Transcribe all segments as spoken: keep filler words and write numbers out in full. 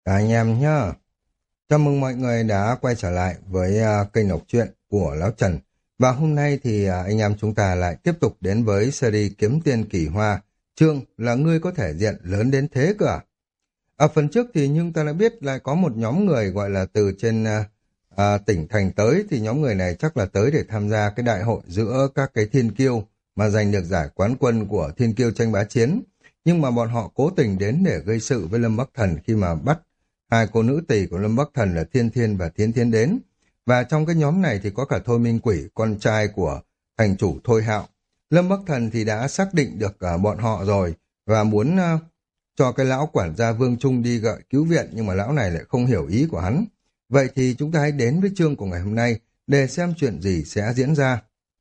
Cả anh em nhá. Chào mừng mọi người đã quay trở lại với à, kênh đọc truyện của Lão Trần. Và hôm nay thì à, anh em chúng ta lại tiếp tục đến với series Kiếm Tiên Kỳ Hoa. Chương là ngươi có thể diện lớn đến thế cơ à? Ở phần trước thì nhưng ta đã biết lại có một nhóm người gọi là từ trên à, à, tỉnh thành tới, thì nhóm người này chắc là tới để tham gia cái đại hội giữa các cái thiên kiêu mà giành được giải quán quân của thiên kiêu tranh bá chiến. Nhưng mà bọn họ cố tình đến để gây sự với Lâm Bắc Thần khi mà bắt hai cô nữ tỳ của Lâm Bắc Thần là Thiên Thiên và Thiến Thiến đến. Và trong cái nhóm này thì có cả Thôi Minh Quỷ, con trai của thành chủ Thôi Hạo. Lâm Bắc Thần thì đã xác định được uh, bọn họ rồi và muốn uh, cho cái lão quản gia Vương Trung đi gọi cứu viện, nhưng mà lão này lại không hiểu ý của hắn. Vậy thì chúng ta hãy đến với chương của ngày hôm nay để xem chuyện gì sẽ diễn ra.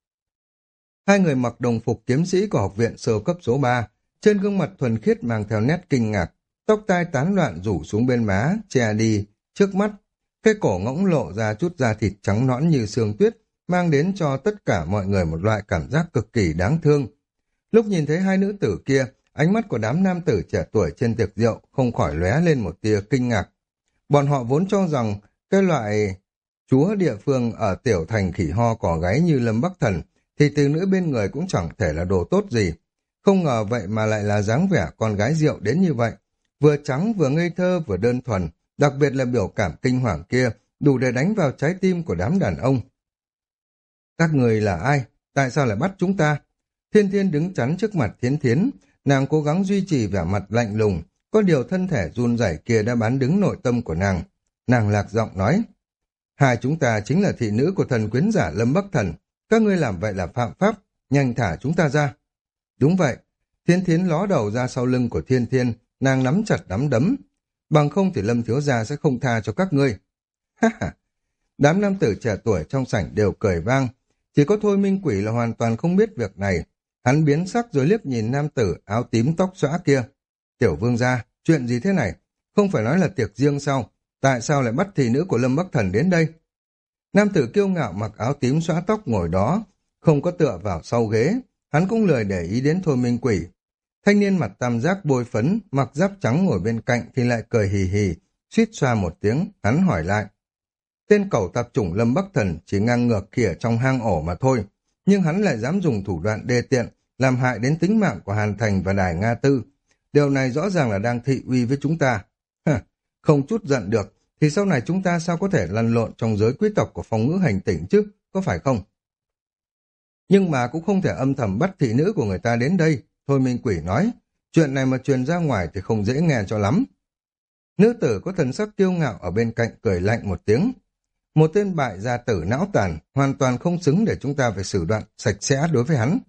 Hai người mặc đồng phục kiếm sĩ của học viện sơ cấp số ba, trên gương mặt thuần khiết mang theo nét kinh ngạc, tóc tai tán loạn rủ xuống bên má, che đi, trước mắt. Cái cổ ngỗng lộ ra chút da thịt trắng nõn như sương tuyết, mang đến cho tất cả mọi người một loại cảm giác cực kỳ đáng thương. Lúc nhìn thấy hai nữ tử kia, ánh mắt của đám nam tử trẻ tuổi trên tiệc rượu không khỏi lóe lên một tia kinh ngạc. Bọn họ vốn cho rằng cái loại chúa địa phương ở tiểu thành khỉ ho cỏ gáy như Lâm Bắc Thần thì từ nữ bên người cũng chẳng thể là đồ tốt gì. Không ngờ vậy mà lại là dáng vẻ con gái rượu đến như vậy. Vừa trắng vừa ngây thơ vừa đơn thuần, đặc biệt là biểu cảm kinh hoàng kia, đủ để đánh vào trái tim của đám đàn ông. Các người là ai? Tại sao lại bắt chúng ta? Thiên Thiên đứng chắn trước mặt Thiến Thiến, nàng cố gắng duy trì vẻ mặt lạnh lùng, có điều thân thể run rẩy kia đã bán đứng nội tâm của nàng. Nàng lạc giọng nói, hai chúng ta chính là thị nữ của thần quyến giả Lâm Bắc Thần, các ngươi làm vậy là phạm pháp, nhanh thả chúng ta ra. Đúng vậy, Thiên Thiến ló đầu ra sau lưng của Thiên Thiên, nàng nắm chặt nắm đấm. Bằng không thì Lâm thiếu gia sẽ không tha cho các ngươi. Ha ha! Đám nam tử trẻ tuổi trong sảnh đều cười vang. Chỉ có Thôi Minh Quỷ là hoàn toàn không biết việc này. Hắn biến sắc rồi liếc nhìn nam tử áo tím tóc xõa kia. Tiểu vương gia, chuyện gì thế này? Không phải nói là tiệc riêng sao? Tại sao lại bắt thị nữ của Lâm Bắc Thần đến đây? Nam tử kiêu ngạo mặc áo tím xõa tóc ngồi đó, không có tựa vào sau ghế. Hắn cũng lười để ý đến Thôi Minh Quỷ. Thanh niên mặt tam giác bôi phấn, mặc giáp trắng ngồi bên cạnh thì lại cười hì hì, suýt xoa một tiếng, hắn hỏi lại. Tên cẩu tạp chủng Lâm Bắc Thần chỉ ngang ngược khỉa trong hang ổ mà thôi, nhưng hắn lại dám dùng thủ đoạn đê tiện, làm hại đến tính mạng của Hàn Thành và Đài Nga Tư. Điều này rõ ràng là đang thị uy với chúng ta. Hả, không chút giận được, thì sau này chúng ta sao có thể lăn lộn trong giới quý tộc của phong ngữ hành tỉnh chứ, có phải không? Nhưng mà cũng không thể âm thầm bắt thị nữ của người ta đến đây. Thôi Minh Quỷ nói, chuyện này mà truyền ra ngoài thì không dễ nghe cho lắm. Nữ tử có thần sắc kiêu ngạo ở bên cạnh cười lạnh một tiếng. Một tên bại gia tử não tàn, hoàn toàn không xứng để chúng ta phải xử đoạn sạch sẽ đối với hắn.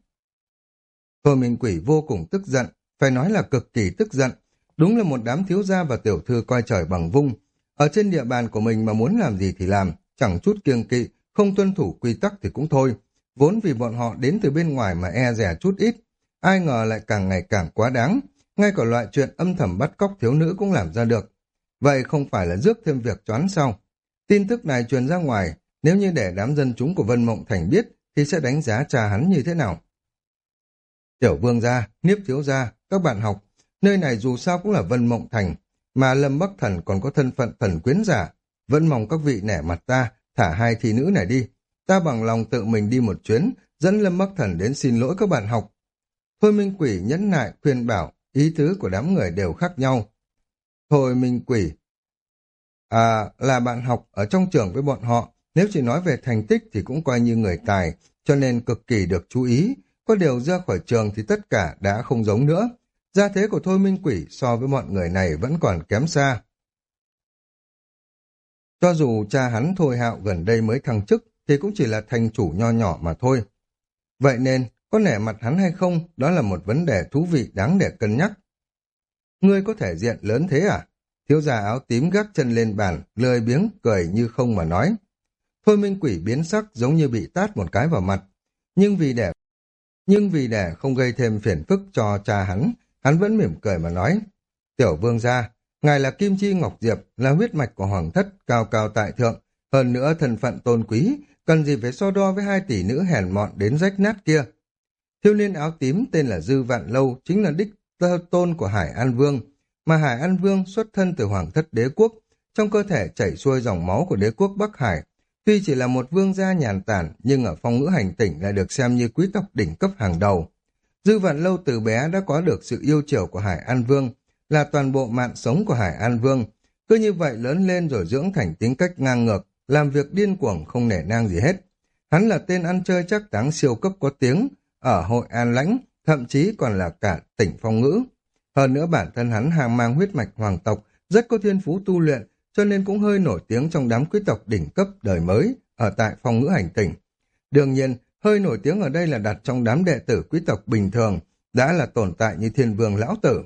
Thôi Minh Quỷ vô cùng tức giận, phải nói là cực kỳ tức giận. Đúng là một đám thiếu gia và tiểu thư coi trời bằng vung. Ở trên địa bàn của mình mà muốn làm gì thì làm, chẳng chút kiêng kỵ, không tuân thủ quy tắc thì cũng thôi. Vốn vì bọn họ đến từ bên ngoài mà e dè chút ít. Ai ngờ lại càng ngày càng quá đáng, ngay cả loại chuyện âm thầm bắt cóc thiếu nữ cũng làm ra được. Vậy không phải là rước thêm việc choán sao? Tin tức này truyền ra ngoài, nếu như để đám dân chúng của Vân Mộng Thành biết, thì sẽ đánh giá cha hắn như thế nào? Tiểu vương gia, Niếp thiếu gia, các bạn học, nơi này dù sao cũng là Vân Mộng Thành, mà Lâm Bắc Thần còn có thân phận thần quyến giả. Vẫn mong các vị nể mặt ta, thả hai thị nữ này đi. Ta bằng lòng tự mình đi một chuyến, dẫn Lâm Bắc Thần đến xin lỗi các bạn học. Thôi Minh Quỷ nhẫn nại khuyên bảo, ý tứ của đám người đều khác nhau. Thôi Minh Quỷ, à, là bạn học ở trong trường với bọn họ, nếu chỉ nói về thành tích thì cũng coi như người tài, cho nên cực kỳ được chú ý. Có điều ra khỏi trường thì tất cả đã không giống nữa. Gia thế của Thôi Minh Quỷ so với mọi người này vẫn còn kém xa. Cho dù cha hắn Thôi Hạo gần đây mới thăng chức thì cũng chỉ là thành chủ nho nhỏ mà thôi. Vậy nên, có nể mặt hắn hay không, đó là một vấn đề thú vị đáng để cân nhắc. Ngươi có thể diện lớn thế à? Thiếu gia áo tím gác chân lên bàn, lười biếng, cười như không mà nói. Thôi Minh Quỷ biến sắc giống như bị tát một cái vào mặt. Nhưng vì để nhưng vì để không gây thêm phiền phức cho cha hắn, hắn vẫn mỉm cười mà nói. Tiểu vương gia, ngài là Kim Chi Ngọc Diệp, là huyết mạch của hoàng thất, cao cao tại thượng. Hơn nữa thân phận tôn quý, cần gì phải so đo với hai tỷ nữ hèn mọn đến rách nát kia. Thiếu niên áo tím tên là Dư Vạn Lâu, chính là đích tơ tôn của Hải An Vương. mà Hải An Vương xuất thân từ hoàng thất đế quốc, trong cơ thể chảy xuôi dòng máu của đế quốc Bắc Hải. Tuy chỉ là một vương gia nhàn tản, nhưng ở phong ngữ hành tỉnh lại được xem như quý tộc đỉnh cấp hàng đầu. Dư Vạn Lâu từ bé đã có được sự yêu chiều của Hải An Vương, là toàn bộ mạng sống của Hải An Vương. Cứ như vậy lớn lên rồi dưỡng thành tính cách ngang ngược, làm việc điên cuồng không nể nang gì hết. Hắn là tên ăn chơi chắc táng siêu cấp có tiếng, ở Hội An Lãnh, thậm chí còn là cả tỉnh phong ngữ. Hơn nữa bản thân hắn hàng mang huyết mạch hoàng tộc, rất có thiên phú tu luyện, cho nên cũng hơi nổi tiếng trong đám quý tộc đỉnh cấp đời mới ở tại phong ngữ hành tỉnh. Đương nhiên, hơi nổi tiếng ở đây là đặt trong đám đệ tử quý tộc bình thường, đã là tồn tại như thiên vương lão tử.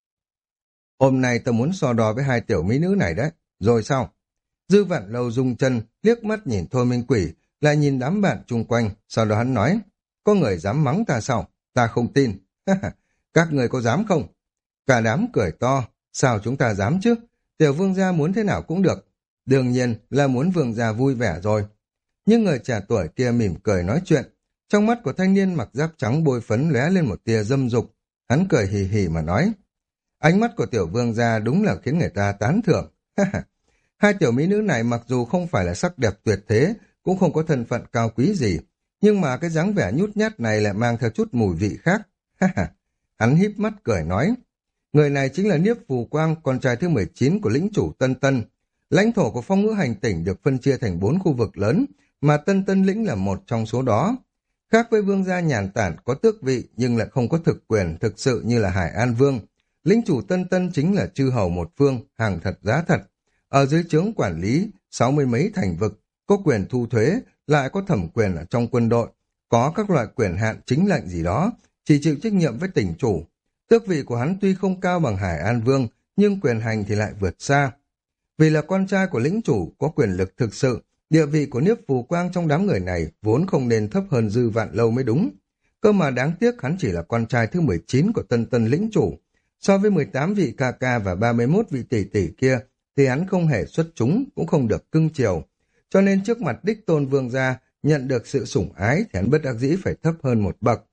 Hôm nay tôi muốn so đo với hai tiểu mỹ nữ này đấy, rồi sao? Dư Vạn Lâu rung chân, liếc mắt nhìn Thôi Minh Quỷ, lại nhìn đám bạn chung quanh, sau đó hắn nói, có người dám mắng ta sao? Ta không tin. Các người có dám không? Cả đám cười to, sao chúng ta dám chứ? Tiểu vương gia muốn thế nào cũng được. Đương nhiên là muốn vương gia vui vẻ rồi. Nhưng người trẻ tuổi kia mỉm cười nói chuyện. Trong mắt của thanh niên mặc giáp trắng bôi phấn lóe lên một tia dâm dục. Hắn cười hì hì mà nói. Ánh mắt của tiểu vương gia đúng là khiến người ta tán thưởng. Hai tiểu mỹ nữ này mặc dù không phải là sắc đẹp tuyệt thế, cũng không có thân phận cao quý gì. Nhưng mà cái dáng vẻ nhút nhát này lại mang theo chút mùi vị khác. Hắn híp mắt cười nói. Người này chính là Niếp Phù Quang, con trai thứ mười chín của lĩnh chủ Tân Tân. Lãnh thổ của phong ngữ hành tỉnh được phân chia thành bốn khu vực lớn, mà Tân Tân lĩnh là một trong số đó. Khác với vương gia nhàn tản có tước vị nhưng lại không có thực quyền thực sự như là Hải An Vương. Lĩnh chủ Tân Tân chính là chư hầu một phương, hàng thật giá thật. Ở dưới trướng quản lý, sáu mươi mấy thành vực, có quyền thu thuế, lại có thẩm quyền ở trong quân đội, có các loại quyền hạn chính lệnh gì đó, chỉ chịu trách nhiệm với tỉnh chủ. Tước vị của hắn tuy không cao bằng Hải An Vương, nhưng quyền hành thì lại vượt xa. Vì là con trai của lĩnh chủ có quyền lực thực sự, địa vị của Niếp Phù Quang trong đám người này vốn không nên thấp hơn Dư Vạn Lâu mới đúng. Cơ mà đáng tiếc hắn chỉ là con trai thứ mười chín của Tân Tân lĩnh chủ. So với mười tám vị ca ca và ba mươi mốt vị tỷ tỷ kia, thì hắn không hề xuất chúng, cũng không được cưng chiều. Cho nên trước mặt đích tôn vương gia nhận được sự sủng ái thì hắn bất đắc dĩ phải thấp hơn một bậc.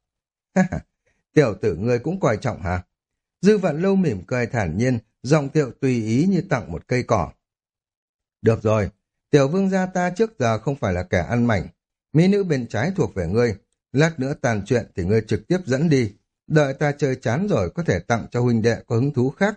Tiểu tử ngươi cũng coi trọng hả? Dư Vạn Lâu mỉm cười thản nhiên, giọng tiệu tùy ý như tặng một cây cỏ. Được rồi, tiểu vương gia ta trước giờ không phải là kẻ ăn mảnh. Mỹ nữ bên trái thuộc về ngươi. Lát nữa tàn chuyện thì ngươi trực tiếp dẫn đi. Đợi ta chơi chán rồi có thể tặng cho huynh đệ có hứng thú khác.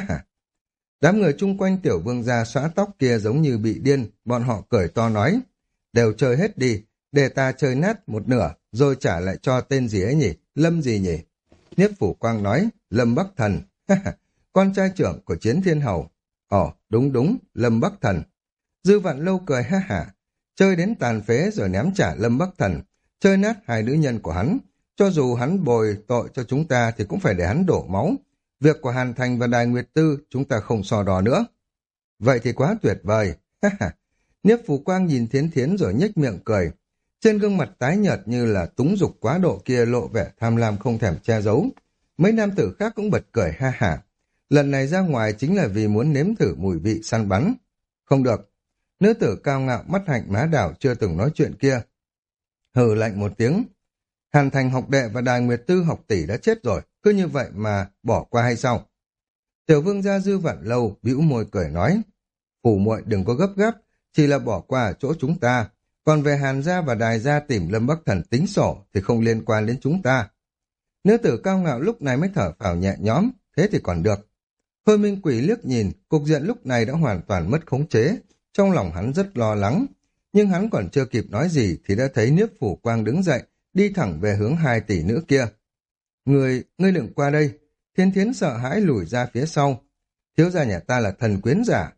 Đám người chung quanh tiểu vương gia xõa tóc kia giống như bị điên, bọn họ cười to nói. Đều chơi hết đi, để ta chơi nát một nửa, rồi trả lại cho tên gì ấy nhỉ, Lâm gì nhỉ? Niếp Phủ Quang nói, Lâm Bắc Thần. Con trai trưởng của Chiến Thiên Hầu. Ồ, đúng đúng, Lâm Bắc Thần. Dư Vạn Lâu cười ha hả, chơi đến tàn phế rồi ném trả Lâm Bắc Thần, chơi nát hai nữ nhân của hắn. Cho dù hắn bồi tội cho chúng ta thì cũng phải để hắn đổ máu. Việc của Hàn Thành và Đài Nguyệt Tư chúng ta không so đo nữa. Vậy thì quá tuyệt vời. Niếp Phù Quang nhìn Thiến Thiến rồi nhếch miệng cười. Trên gương mặt tái nhợt như là túng dục quá độ kia lộ vẻ tham lam không thèm che giấu. Mấy nam tử khác cũng bật cười ha hả. Lần này ra ngoài chính là vì muốn nếm thử mùi vị săn bắn. Không được. Nữ tử cao ngạo mắt hạnh má đảo chưa từng nói chuyện kia hừ lạnh một tiếng. Hàn Thành học đệ và Đài Nguyệt Tư học tỷ đã chết rồi, cứ như vậy mà bỏ qua hay sao? Tiểu vương gia Dư Vạn Lâu bĩu môi cười nói, phủ muội đừng có gấp gáp, chỉ là bỏ qua ở chỗ chúng ta, còn về Hàn gia và Đài gia tìm Lâm Bắc Thần tính sổ thì không liên quan đến chúng ta. Nữ tử cao ngạo lúc này mới thở phào nhẹ nhõm, thế thì còn được. Thôi Minh Quỷ liếc nhìn, cục diện lúc này đã hoàn toàn mất khống chế, trong lòng hắn rất lo lắng, nhưng hắn còn chưa kịp nói gì thì đã thấy Niếp Phủ Quang đứng dậy, đi thẳng về hướng hai tỷ nữ kia. Người, ngươi đừng qua đây. Thiên Thiến sợ hãi lùi ra phía sau. Thiếu gia nhà ta là thần quyến giả.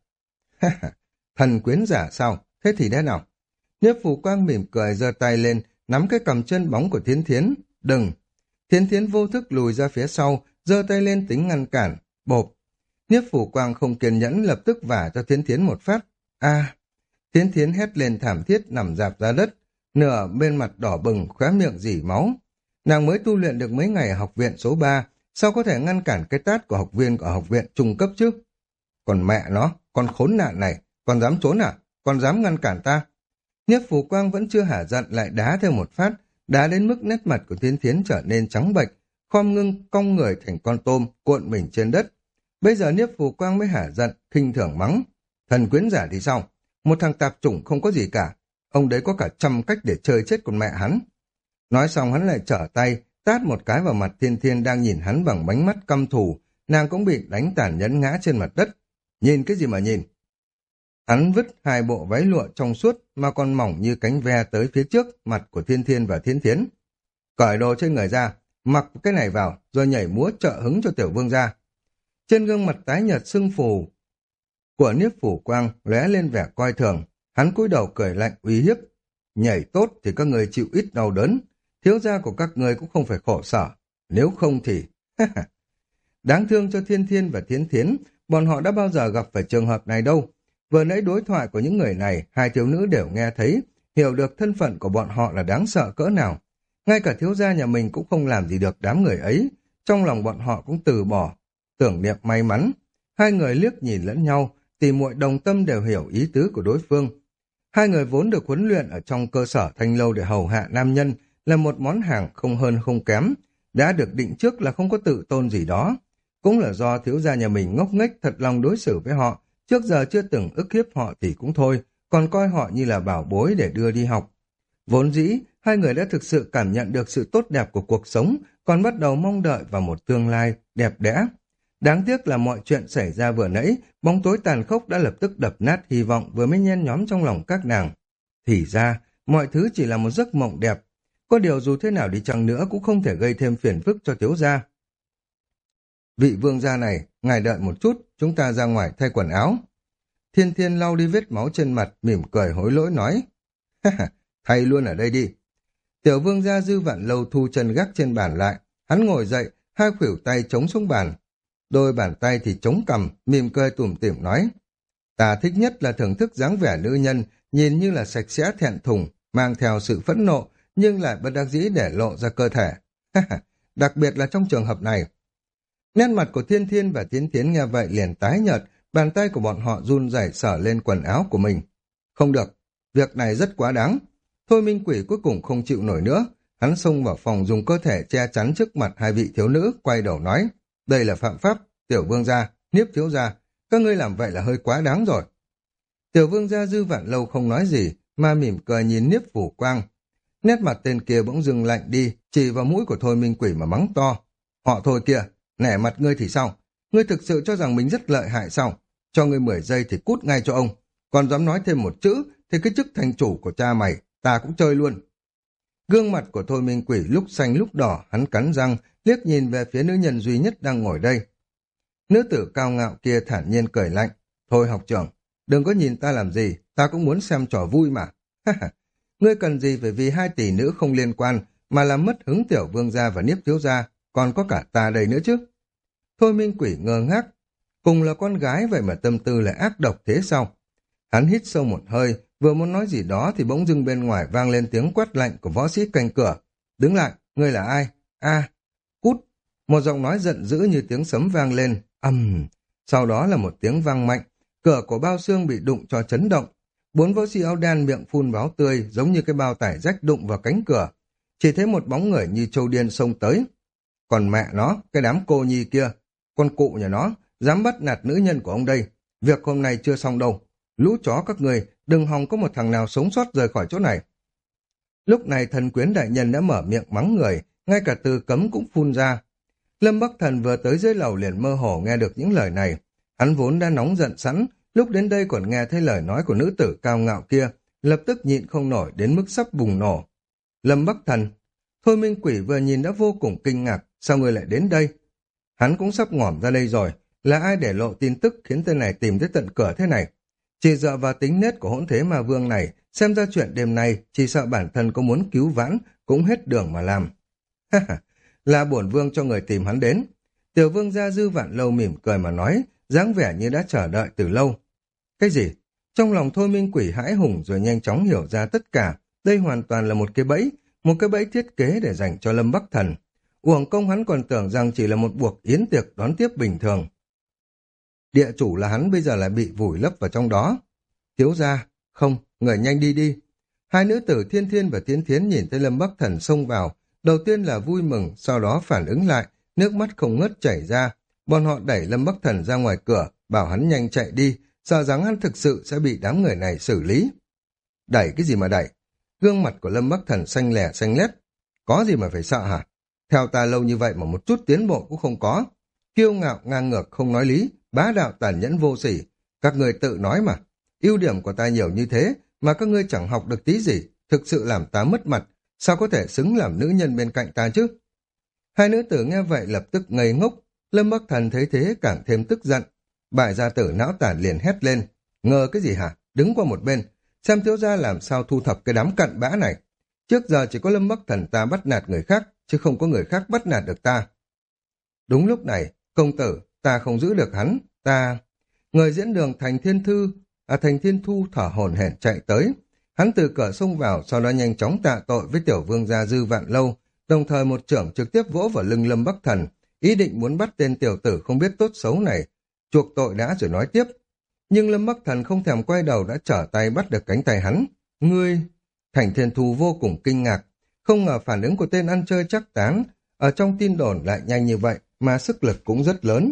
Thần quyến giả sao? Thế thì thế nào? Niếp Phủ Quang mỉm cười giơ tay lên, nắm cái cầm chân bóng của Thiên Thiến. Đừng! Thiên Thiến vô thức lùi ra phía sau, giơ tay lên tính ngăn cản. Bộp! Niếp Phủ Quang không kiên nhẫn lập tức vả cho Thiên Thiến một phát. A! Thiên Thiến hét lên thảm thiết nằm rạp ra đất, nửa bên mặt đỏ bừng, khóe miệng rỉ máu. Nàng mới tu luyện được mấy ngày ở học viện số ba, sao có thể ngăn cản cái tát của học viên ở học viện trung cấp chứ? Còn mẹ nó, con khốn nạn này, còn dám trốn à? Còn dám ngăn cản ta? Nhiếp Phù Quang vẫn chưa hả giận lại đá theo một phát, đá đến mức nét mặt của Thiên Thiến trở nên trắng bệch, khom ngưng cong người thành con tôm cuộn mình trên đất. Bây giờ Niếp Phù Quang mới hả giận, khinh thường mắng. Thần quyến giả thì sao? Một thằng tạp chủng không có gì cả. Ông đấy có cả trăm cách để chơi chết con mẹ hắn. Nói xong hắn lại trở tay, tát một cái vào mặt Thiên Thiên đang nhìn hắn bằng bánh mắt căm thù. Nàng cũng bị đánh tàn nhẫn ngã trên mặt đất. Nhìn cái gì mà nhìn? Hắn vứt hai bộ váy lụa trong suốt mà còn mỏng như cánh ve tới phía trước mặt của Thiên Thiên và Thiến Thiến. Cởi đồ trên người ra, mặc cái này vào rồi nhảy múa trợ hứng cho tiểu vương ra. Trên gương mặt tái nhợt sưng phù của Niếp Phủ Quang lóe lên vẻ coi thường. Hắn cúi đầu cười lạnh uy hiếp. Nhảy tốt thì các người chịu ít đau đớn. Thiếu gia của các người cũng không phải khổ sở. Nếu không thì... Đáng thương cho Thiên Thiên và Thiến Thiến, bọn họ đã bao giờ gặp phải trường hợp này đâu. Vừa nãy đối thoại của những người này, hai thiếu nữ đều nghe thấy, hiểu được thân phận của bọn họ là đáng sợ cỡ nào. Ngay cả thiếu gia nhà mình cũng không làm gì được đám người ấy, trong lòng bọn họ cũng từ bỏ, tưởng niệm may mắn. Hai người liếc nhìn lẫn nhau, tỉ muội đồng tâm đều hiểu ý tứ của đối phương. Hai người vốn được huấn luyện ở trong cơ sở thanh lâu để hầu hạ nam nhân, là một món hàng không hơn không kém, đã được định trước là không có tự tôn gì đó. Cũng là do thiếu gia nhà mình ngốc nghếch thật lòng đối xử với họ, trước giờ chưa từng ức hiếp họ thì cũng thôi, còn coi họ như là bảo bối để đưa đi học. Vốn dĩ, hai người đã thực sự cảm nhận được sự tốt đẹp của cuộc sống, còn bắt đầu mong đợi vào một tương lai đẹp đẽ. Đáng tiếc là mọi chuyện xảy ra vừa nãy, bóng tối tàn khốc đã lập tức đập nát hy vọng vừa mới nhen nhóm trong lòng các nàng. Thì ra, mọi thứ chỉ là một giấc mộng đẹp. Có điều dù thế nào đi chăng nữa cũng không thể gây thêm phiền phức cho thiếu gia. Vị vương gia này, ngài đợi một chút, chúng ta ra ngoài thay quần áo. Thiên Thiên lau đi vết máu trên mặt, mỉm cười hối lỗi nói. Thay luôn ở đây đi. Tiểu vương gia Dư Vạn Lâu thu chân gác trên bàn lại. Hắn ngồi dậy, hai khuỷu tay chống xuống bàn. Đôi bàn tay thì chống cằm, mỉm cười tủm tỉm nói. Ta thích nhất là thưởng thức dáng vẻ nữ nhân, nhìn như là sạch sẽ thẹn thùng, mang theo sự phẫn nộ, nhưng lại bất đắc dĩ để lộ ra cơ thể. Đặc biệt là trong trường hợp này. Nét mặt của Thiên Thiên và Tiến Tiến nghe vậy liền tái nhợt, bàn tay của bọn họ run rẩy sờ lên quần áo của mình. Không được, việc này rất quá đáng. Thôi Minh Quỷ cuối cùng không chịu nổi nữa, hắn xông vào phòng dùng cơ thể che chắn trước mặt hai vị thiếu nữ, quay đầu nói, đây là phạm pháp, tiểu vương gia, Niếp thiếu gia, các ngươi làm vậy là hơi quá đáng rồi. Tiểu vương gia Dư Vạn Lâu không nói gì, mà mỉm cười nhìn Niếp Phủ Quang. Nét mặt tên kia bỗng dừng lạnh đi, chỉ vào mũi của Thôi Minh Quỷ mà mắng to. Họ Thôi kia, nể mặt ngươi thì sao? Ngươi thực sự cho rằng mình rất lợi hại sao? Cho ngươi mười giây thì cút ngay cho ông. Còn dám nói thêm một chữ, thì cái chức thành chủ của cha mày, ta cũng chơi luôn. Gương mặt của Thôi Minh Quỷ lúc xanh lúc đỏ, hắn cắn răng, liếc nhìn về phía nữ nhân duy nhất đang ngồi đây. Nữ tử cao ngạo kia thản nhiên cười lạnh. Thôi học trưởng, đừng có nhìn ta làm gì, ta cũng muốn xem trò vui mà. Ngươi cần gì phải vì hai tỷ nữ không liên quan, mà làm mất hứng tiểu vương gia và Niếp thiếu gia, còn có cả ta đây nữa chứ. Thôi Minh Quỷ ngơ ngác, cùng là con gái vậy mà tâm tư lại ác độc thế sao? Hắn hít sâu một hơi, vừa muốn nói gì đó thì bỗng dưng bên ngoài vang lên tiếng quát lạnh của võ sĩ canh cửa. Đứng lại, ngươi là ai? A, cút. Một giọng nói giận dữ như tiếng sấm vang lên, ầm. Uhm. Sau đó là một tiếng vang mạnh, cửa của bao xương bị đụng cho chấn động. Bốn võ sĩ áo đen miệng phun máu tươi giống như cái bao tải rách đụng vào cánh cửa. Chỉ thấy một bóng người như trâu điên xông tới. Còn mẹ nó, cái đám cô nhi kia, con cụ nhà nó, dám bắt nạt nữ nhân của ông đây. Việc hôm nay chưa xong đâu. Lũ chó các người, đừng hòng có một thằng nào sống sót rời khỏi chỗ này. Lúc này thần quyến đại nhân đã mở miệng mắng người, ngay cả từ cấm cũng phun ra. Lâm Bắc Thần vừa tới dưới lầu liền mơ hồ nghe được những lời này. Hắn vốn đã nóng giận sẵn, lúc đến đây còn nghe thấy lời nói của nữ tử cao ngạo kia, lập tức nhịn không nổi đến mức sắp bùng nổ. Lâm Bắc Thần, Thôi Minh Quỷ vừa nhìn đã vô cùng kinh ngạc, sao người lại đến đây? Hắn cũng sắp ngỏm ra đây rồi, là ai để lộ tin tức khiến tên này tìm tới tận cửa thế này? Chỉ dựa vào tính nết của hỗn thế ma vương này, xem ra chuyện đêm nay, chỉ sợ bản thân có muốn cứu vãn, cũng hết đường mà làm. Ha ha, là bổn vương cho người tìm hắn đến. Tiểu vương gia Dư Vạn Lâu mỉm cười mà nói, dáng vẻ như đã chờ đợi từ lâu. Cái gì? Trong lòng Thôi Minh Quỷ hãi hùng rồi nhanh chóng hiểu ra tất cả, đây hoàn toàn là một cái bẫy, một cái bẫy thiết kế để dành cho Lâm Bắc Thần. Uổng công hắn còn tưởng rằng chỉ là một buộc yến tiệc đón tiếp bình thường. Địa chủ là hắn bây giờ lại bị vùi lấp vào trong đó. Thiếu gia, không, người nhanh đi đi. Hai nữ tử Thiên Thiên và Tiến Thiến nhìn thấy Lâm Bắc Thần xông vào, đầu tiên là vui mừng, sau đó phản ứng lại, nước mắt không ngớt chảy ra, Bọn họ đẩy Lâm Bắc Thần ra ngoài cửa, bảo hắn nhanh chạy đi, sợ rằng hắn thực sự sẽ bị đám người này xử lý. Đẩy cái gì mà đẩy? Gương mặt của Lâm Bắc Thần xanh lẻ xanh lét. Có gì mà phải sợ hả? Theo ta lâu như vậy mà một chút tiến bộ cũng không có. Kiêu ngạo ngang ngược không nói lý, bá đạo tàn nhẫn vô sỉ. Các người tự nói mà. Ưu điểm của ta nhiều như thế mà các ngươi chẳng học được tí gì, thực sự làm ta mất mặt. Sao có thể xứng làm nữ nhân bên cạnh ta chứ? Hai nữ tử nghe vậy lập tức ngây ngốc. Lâm Bắc Thần thấy thế càng thêm tức giận. Bại gia tử não tản liền hét lên. Ngờ cái gì hả? Đứng qua một bên. Xem thiếu gia làm sao thu thập cái đám cặn bã này. Trước giờ chỉ có Lâm Bắc Thần ta bắt nạt người khác, chứ không có người khác bắt nạt được ta. Đúng lúc này, công tử, ta không giữ được hắn, ta... Người diễn đường Thành Thiên Thư, à Thành Thiên Thu thở hổn hển chạy tới. Hắn từ cửa xông vào, sau đó nhanh chóng tạ tội với tiểu vương gia Dư Vạn Lâu, đồng thời một chưởng trực tiếp vỗ vào lưng Lâm Bắc Thần, ý định muốn bắt tên tiểu tử không biết tốt xấu này, chuộc tội đã rồi nói tiếp. Nhưng Lâm Bắc Thần không thèm quay đầu đã trở tay bắt được cánh tay hắn. Ngươi... Thành Thiên Thu vô cùng kinh ngạc, không ngờ phản ứng của tên ăn chơi chắc tán, ở trong tin đồn lại nhanh như vậy, mà sức lực cũng rất lớn.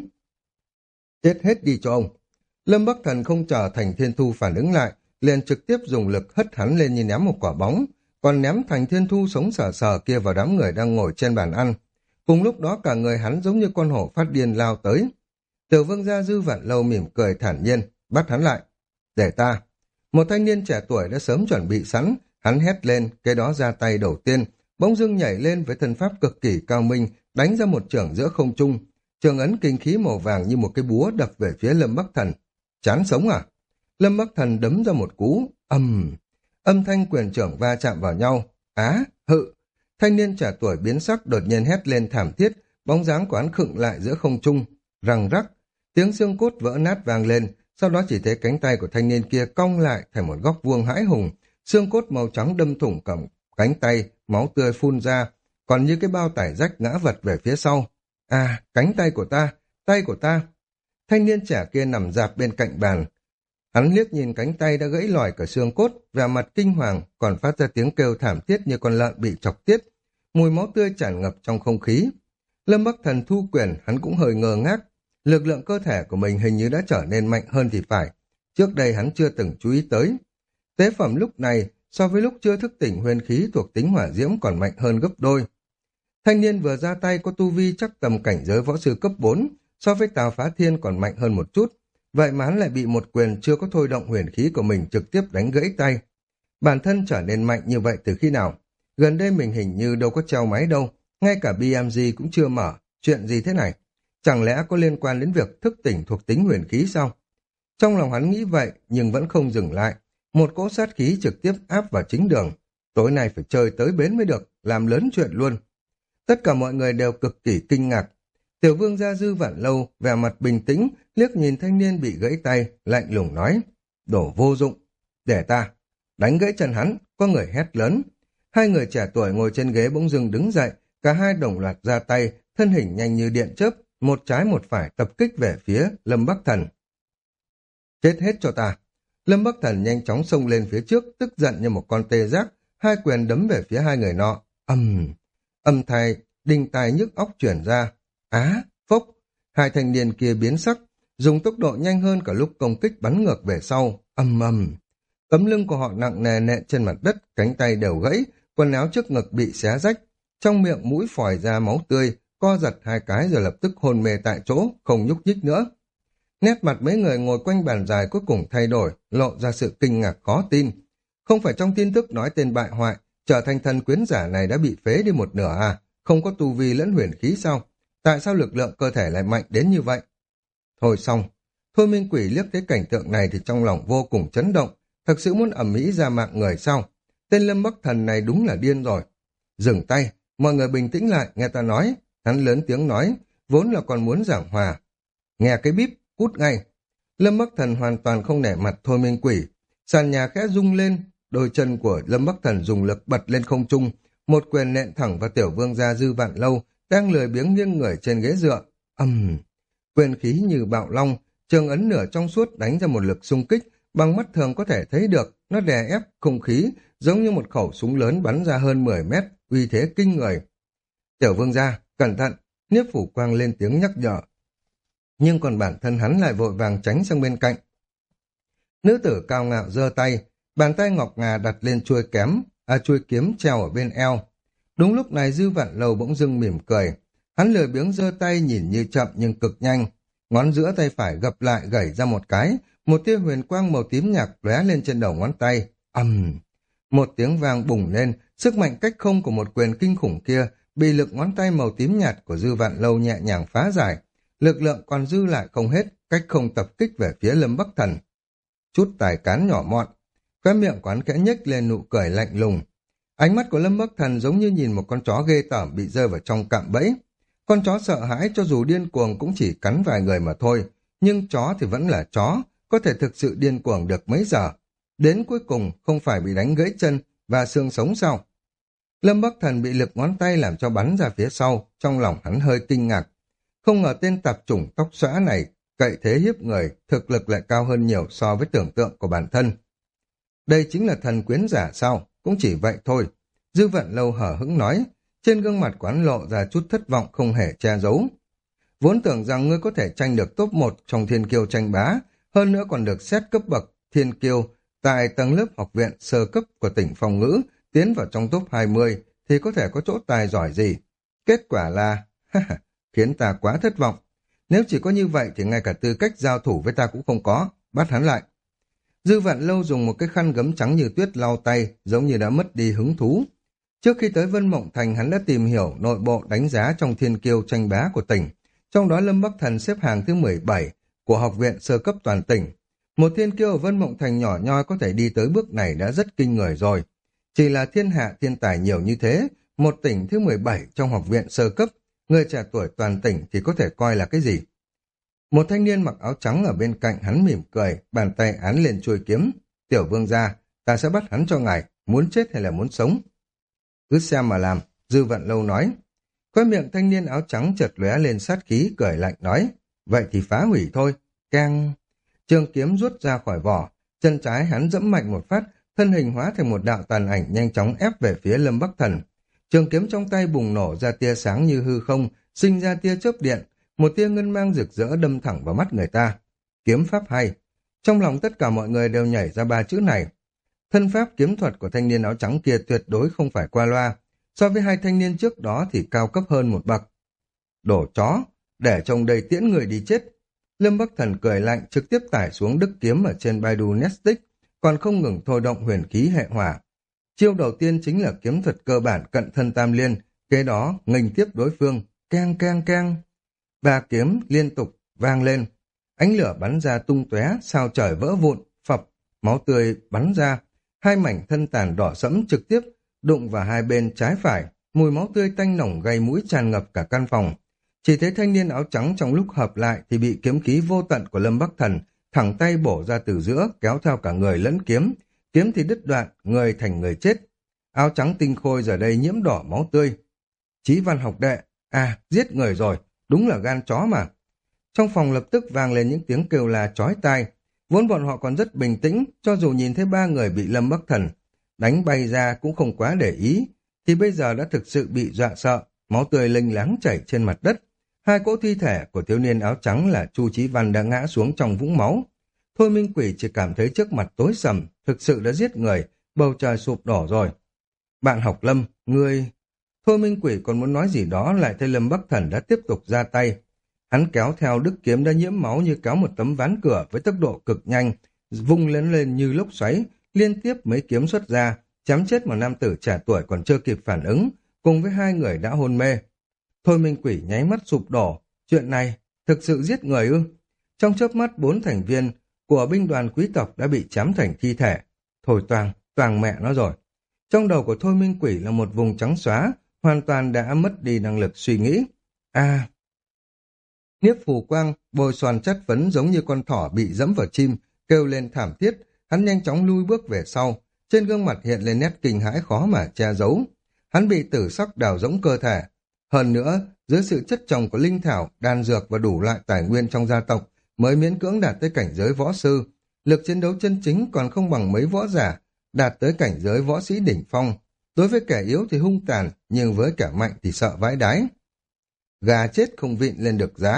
Chết hết đi cho ông. Lâm Bắc Thần không chờ Thành Thiên Thu phản ứng lại, liền trực tiếp dùng lực hất hắn lên như ném một quả bóng, còn ném Thành Thiên Thu sống sờ sờ kia vào đám người đang ngồi trên bàn ăn. Cùng lúc đó cả người hắn giống như con hổ phát điên lao tới. Tiểu vương gia Dư Vạn Lâu mỉm cười thản nhiên, bắt hắn lại. Để ta. Một thanh niên trẻ tuổi đã sớm chuẩn bị sẵn, hắn hét lên, cái đó ra tay đầu tiên, bỗng dưng nhảy lên với thân pháp cực kỳ cao minh, đánh ra một chưởng giữa không trung. Trường ấn kinh khí màu vàng như một cái búa đập về phía Lâm Bắc Thần. Chán sống à? Lâm Bắc Thần đấm ra một cú, ầm, âm thanh quyền trưởng va chạm vào nhau. Á, hự! Thanh niên trẻ tuổi biến sắc đột nhiên hét lên thảm thiết, bóng dáng của hắn khựng lại giữa không trung, răng rắc, tiếng xương cốt vỡ nát vang lên, sau đó chỉ thấy cánh tay của thanh niên kia cong lại thành một góc vuông hãi hùng, xương cốt màu trắng đâm thủng cổng cánh tay, máu tươi phun ra, còn như cái bao tải rách ngã vật về phía sau. À, cánh tay của ta, tay của ta. Thanh niên trẻ kia nằm dạp bên cạnh bàn. Hắn liếc nhìn cánh tay đã gãy lòi cả xương cốt, vẻ mặt kinh hoàng, còn phát ra tiếng kêu thảm thiết như con lợn bị chọc tiết. Mùi máu tươi tràn ngập trong không khí. Lâm Bắc Thần thu quyền, hắn cũng hơi ngơ ngác. Lực lượng cơ thể của mình hình như đã trở nên mạnh hơn thì phải. Trước đây hắn chưa từng chú ý tới. Tế phẩm lúc này, so với lúc chưa thức tỉnh huyền khí thuộc tính hỏa diễm còn mạnh hơn gấp đôi. Thanh niên vừa ra tay có tu vi chắc tầm cảnh giới võ sư cấp bốn, so với Tào Phá Thiên còn mạnh hơn một chút. Vậy mà hắn lại bị một quyền chưa có thôi động huyền khí của mình trực tiếp đánh gãy tay. Bản thân trở nên mạnh như vậy từ khi nào? Gần đây mình hình như đâu có treo máy đâu, ngay cả bê em giê cũng chưa mở. Chuyện gì thế này? Chẳng lẽ có liên quan đến việc thức tỉnh thuộc tính huyền khí sao? Trong lòng hắn nghĩ vậy, nhưng vẫn không dừng lại. Một cỗ sát khí trực tiếp áp vào chính đường. Tối nay phải chơi tới bến mới được, làm lớn chuyện luôn. Tất cả mọi người đều cực kỳ kinh ngạc. Tiểu vương gia Dư Vạn Lâu, vẻ mặt bình tĩnh, liếc nhìn thanh niên bị gãy tay, lạnh lùng nói. Đổ vô dụng. Để ta. Đánh gãy chân hắn, có người hét lớn. Hai người trẻ tuổi ngồi trên ghế bỗng dưng đứng dậy, cả hai đồng loạt ra tay, thân hình nhanh như điện chớp, một trái một phải tập kích về phía Lâm Bắc Thần. Chết hết cho ta. Lâm Bắc Thần nhanh chóng xông lên phía trước, tức giận như một con tê giác, hai quyền đấm về phía hai người nọ. Âm, âm thai, đinh tai nhức óc chuyển ra. Á, phốc, hai thanh niên kia biến sắc, dùng tốc độ nhanh hơn cả lúc công kích bắn ngược về sau. Âm ầm, tấm lưng của họ nặng nề nện trên mặt đất, cánh tay đều gãy, quần áo trước ngực bị xé rách, trong miệng mũi phòi ra máu tươi, co giật hai cái rồi lập tức hôn mê tại chỗ, không nhúc nhích nữa. Nét mặt mấy người ngồi quanh bàn dài cuối cùng thay đổi, lộ ra sự kinh ngạc khó tin. Không phải trong tin tức nói tên bại hoại, trở thành thần quyến giả này đã bị phế đi một nửa à, không có tu vi lẫn huyền khí sao? Tại sao lực lượng cơ thể lại mạnh đến như vậy? Thôi xong, Thôi Minh Quỷ liếc thấy cảnh tượng này thì trong lòng vô cùng chấn động, thật sự muốn ầm ĩ ra mạng người sao? Tên Lâm Bắc Thần này đúng là điên rồi. Dừng tay, mọi người bình tĩnh lại, nghe ta nói. Hắn lớn tiếng nói, vốn là còn muốn giảng hòa. Nghe cái bíp, cút ngay. Lâm Bắc Thần hoàn toàn không nể mặt Thôi Minh Quỷ. Sàn nhà khẽ rung lên, đôi chân của Lâm Bắc Thần dùng lực bật lên không trung, một quyền nện thẳng vào tiểu vương gia Dư Vạn Lâu, đang lười biếng nghiêng người trên ghế dựa. Ầm, um, quyền khí như bạo long, trường ấn nửa trong suốt đánh ra một lực xung kích, bằng mắt thường có thể thấy được, nó đè ép không khí, giống như một khẩu súng lớn bắn ra hơn mười mét, uy thế kinh người. Tiểu vương gia, cẩn thận, Niếp Phủ Quang lên tiếng nhắc nhở. nhưng còn bản thân hắn lại vội vàng tránh sang bên cạnh. Nữ tử cao ngạo giơ tay, bàn tay ngọc ngà đặt lên chuôi kém, à chuôi kiếm treo ở bên eo. Đúng lúc này Dư Vạn Lâu bỗng dưng mỉm cười, hắn lười biếng giơ tay nhìn như chậm nhưng cực nhanh, ngón giữa tay phải gập lại gẩy ra một cái, một tia huyền quang màu tím nhạt lóe lên trên đầu ngón tay. Ầm, một tiếng vang bùng lên, sức mạnh cách không của một quyền kinh khủng kia bị lực ngón tay màu tím nhạt của Dư Vạn Lâu nhẹ nhàng phá giải, lực lượng còn dư lại không hết, cách không tập kích về phía Lâm Bắc Thần. Chút tài cán nhỏ mọn, khóe miệng quán khẽ nhếch lên nụ cười lạnh lùng. Ánh mắt của Lâm Bắc Thần giống như nhìn một con chó ghê tởm bị rơi vào trong cạm bẫy. Con chó sợ hãi cho dù điên cuồng cũng chỉ cắn vài người mà thôi, nhưng chó thì vẫn là chó, có thể thực sự điên cuồng được mấy giờ. Đến cuối cùng không phải bị đánh gãy chân và xương sống sao? Lâm Bắc Thần bị lực ngón tay làm cho bắn ra phía sau, trong lòng hắn hơi kinh ngạc. Không ngờ tên tạp chủng tóc xõa này cậy thế hiếp người, thực lực lại cao hơn nhiều so với tưởng tượng của bản thân. Đây chính là thần quyến giả sao? Cũng chỉ vậy thôi. Dư Vận Lâu hở hững nói, trên gương mặt quán lộ ra chút thất vọng không hề che giấu. Vốn tưởng rằng ngươi có thể tranh được top một trong thiên kiêu tranh bá, hơn nữa còn được xét cấp bậc thiên kiêu tại tầng lớp học viện sơ cấp của tỉnh Phong Ngữ, tiến vào trong top hai mươi thì có thể có chỗ tài giỏi gì. Kết quả là, khiến ta quá thất vọng. Nếu chỉ có như vậy thì ngay cả tư cách giao thủ với ta cũng không có, bắt hắn lại. Dư Vạn Lâu dùng một cái khăn gấm trắng như tuyết lau tay, giống như đã mất đi hứng thú. Trước khi tới Vân Mộng Thành, hắn đã tìm hiểu nội bộ đánh giá trong thiên kiêu tranh bá của tỉnh. Trong đó Lâm Bắc Thần xếp hàng thứ mười bảy của học viện sơ cấp toàn tỉnh. Một thiên kiêu ở Vân Mộng Thành nhỏ nhoi có thể đi tới bước này đã rất kinh người rồi. Chỉ là thiên hạ thiên tài nhiều như thế, một tỉnh thứ mười bảy trong học viện sơ cấp, người trẻ tuổi toàn tỉnh thì có thể coi là cái gì? Một thanh niên mặc áo trắng ở bên cạnh hắn mỉm cười, bàn tay án lên chuôi kiếm. Tiểu vương gia, ta sẽ bắt hắn cho ngài, muốn chết hay là muốn sống? Cứ xem mà làm, Dư Vận Lâu nói. Khóe miệng thanh niên áo trắng chợt lóe lên sát khí, cười lạnh nói. Vậy thì phá hủy thôi. Keng. Trường kiếm rút ra khỏi vỏ, chân trái hắn dẫm mạnh một phát, thân hình hóa thành một đạo tàn ảnh nhanh chóng ép về phía Lâm Bắc Thần. Trường kiếm trong tay bùng nổ ra tia sáng như hư không, sinh ra tia chớp điện, một tia ngân mang rực rỡ đâm thẳng vào mắt người ta. Kiếm pháp hay. Trong lòng tất cả mọi người đều nhảy ra ba chữ này. Thân pháp kiếm thuật của thanh niên áo trắng kia tuyệt đối không phải qua loa, so với hai thanh niên trước đó thì cao cấp hơn một bậc. Đổ chó, để trông đầy tiễn người đi chết. Lâm Bắc Thần cười lạnh trực tiếp tải xuống đức kiếm ở trên Baidu Netflix, còn không ngừng thôi động huyền khí hệ hỏa. Chiêu đầu tiên chính là kiếm thuật cơ bản cận thân tam liên, kế đó nghênh tiếp đối phương, keng keng keng. Ba kiếm liên tục vang lên, ánh lửa bắn ra tung tóe, sao trời vỡ vụn, phập, máu tươi bắn ra, hai mảnh thân tàn đỏ sẫm trực tiếp đụng vào hai bên trái phải, mùi máu tươi tanh nồng gây mũi tràn ngập cả căn phòng. Chỉ thấy thanh niên áo trắng trong lúc hợp lại thì bị kiếm khí vô tận của Lâm Bắc Thần thẳng tay bổ ra từ giữa, kéo theo cả người lẫn kiếm, kiếm thì đứt đoạn, người thành người chết. Áo trắng tinh khôi giờ đây nhiễm đỏ máu tươi. Chí Văn học đệ, à, giết người rồi, đúng là gan chó mà. Trong phòng lập tức vang lên những tiếng kêu la chói tai. Vốn bọn họ còn rất bình tĩnh, cho dù nhìn thấy ba người bị Lâm Bắc Thần đánh bay ra cũng không quá để ý, thì bây giờ đã thực sự bị dọa sợ, máu tươi lênh láng chảy trên mặt đất. Hai cỗ thi thể của thiếu niên áo trắng là Chu Chí Văn đã ngã xuống trong vũng máu. Thôi Minh Quỷ chỉ cảm thấy trước mặt tối sầm, thực sự đã giết người, bầu trời sụp đổ rồi. Bạn học Lâm, ngươi... Thôi Minh Quỷ còn muốn nói gì đó, lại thấy Lâm Bắc Thần đã tiếp tục ra tay. Hắn kéo theo đức kiếm đã nhiễm máu như kéo một tấm ván cửa với tốc độ cực nhanh, vung lên lên như lốc xoáy, liên tiếp mấy kiếm xuất ra, chém chết một nam tử trẻ tuổi còn chưa kịp phản ứng, cùng với hai người đã hôn mê. Thôi Minh Quỷ nháy mắt sụp đổ, chuyện này thực sự giết người ư? Trong chớp mắt bốn thành viên của binh đoàn quý tộc đã bị chém thành thi thể. Thôi toang, toang mẹ nó rồi. Trong đầu của Thôi Minh Quỷ là một vùng trắng xóa, hoàn toàn đã mất đi năng lực suy nghĩ. À... Niếp Phù Quang bôi xoàn chất phấn giống như con thỏ bị dẫm vào chim, kêu lên thảm thiết, hắn nhanh chóng lui bước về sau, trên gương mặt hiện lên nét kinh hãi khó mà che giấu. Hắn bị tử sắc đào rỗng cơ thể. Hơn nữa, dưới sự chất chồng của linh thảo, đan dược và đủ loại tài nguyên trong gia tộc mới miễn cưỡng đạt tới cảnh giới võ sư. Lực chiến đấu chân chính còn không bằng mấy võ giả, đạt tới cảnh giới võ sĩ đỉnh phong. Đối với kẻ yếu thì hung tàn, nhưng với kẻ mạnh thì sợ vãi đái. Gà chết không vịn lên được giá.